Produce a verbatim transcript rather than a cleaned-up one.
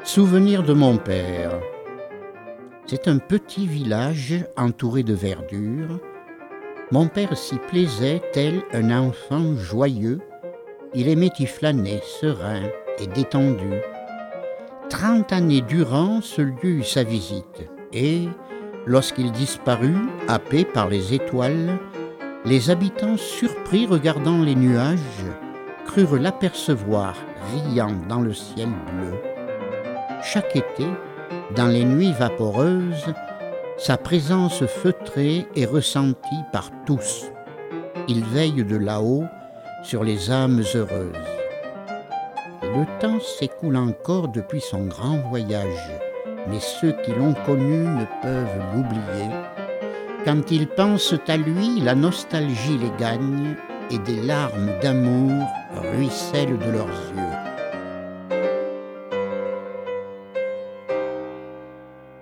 Souvenir de mon père. C'est un petit village entouré de verdure. Mon père s'y plaisait tel un enfant joyeux. Il aimait y flâner, serein et détendu. Trente années durant, ce lieu eut sa visite. Et, lorsqu'il disparut, happé par les étoiles, les habitants, surpris regardant les nuages, crurent l'apercevoir riant dans le ciel bleu. Chaque été, dans les nuits vaporeuses, sa présence feutrée est ressentie par tous. Il veille de là-haut sur les âmes heureuses. Le temps s'écoule encore depuis son grand voyage, mais ceux qui l'ont connu ne peuvent l'oublier. Quand ils pensent à lui, la nostalgie les gagne et des larmes d'amour ruissellent de leurs yeux.